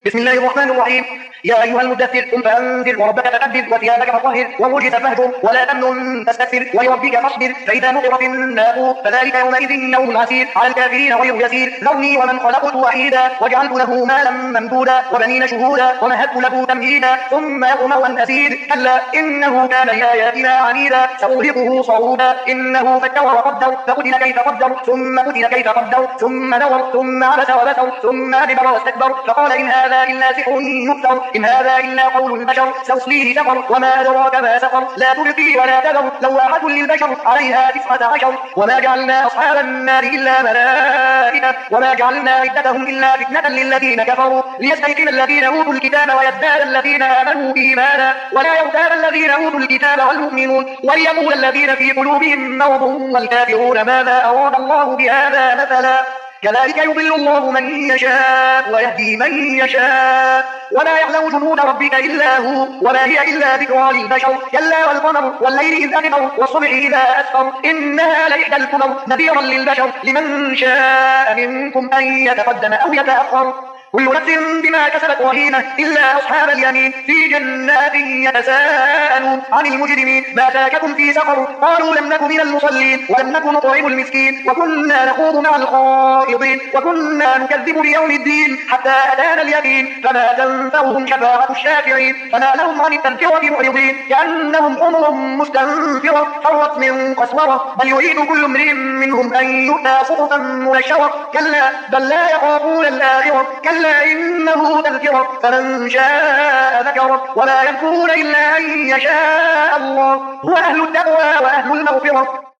بسم الله الرحمن الرحيم. يا أيها المدثر قم فأنذر وربك فكبر وثيابك فطهر والرجز فاهجر ولا تمنن تستكثر ولربك فاصبر فإذا نقر في الناقور فذلك يومئذ يوم عسير على الكافرين غير يسير ذرني ومن خلقت وحيدا وجعلت له مالا ممدودا وبنين شهودا ومهدت له تمهيدا ثم يطمع أن أزيد كلا إنه كان لآياتنا عنيدا سأرهقه صعودا إنه فكر وقدر فقتل كيف قدر ثم قتل كيف قدر ثم نظر ثم عبس وبسر ثم أدبر واستكبر فقال إن هذا إلا سحر يؤثر إن هذا إلا قول البشر سأصليه سقر وما أدراك ما سقر لا تبقي ولا تذر لواحة للبشر عليها 19 وما جعلنا أصحاب النار إلا ملائكة وما جعلنا عدتهم إلا فتنة للذين كفروا ليستيقن الذين أوتوا الكتاب ويزداد الذين آمنوا إيمانا ولا يرتاب الذين أوتوا الكتاب والمؤمنون وليقول الذين في قلوبهم مرض والكافرون ماذا أراد الله بهذا مثلا كذلك يضل الله من يشاء ويهدي من يشاء ولا يعلم جنود ربك إلا هو وما هي إلا ذكرى للبشر كلا والقمر والليل إذ أدبر والصبح إذا أسفر إنها لإحدى الكبر نذيرا للبشر لمن شاء منكم أن يتقدم أو يتأخر كل نفس بما كسبت رهينة إلا أصحاب اليمين في جنات يتساءلون عن المجرمين ما سلككم في سقر قالوا لم نك من المصلين ولم نك نطعم المسكين وكنا نخوض مع الخائضين وكنا نكذب بيوم الدين حتى أتانا اليقين فما تنفعهم شفاعة الشافعين فما لهم عن التذكرة معرضين كأنهم حمر مستنفرة فرت من قسورة بل يريد كل امرئ منهم أن يؤتى صحفا منشرة كلا بل لا يخافون الآخرة كلا إنه تذكرة فمن شاء ذكره ولا يذكرون إلا أن يشاء الله هو أهل التقوى وأهل المغفرة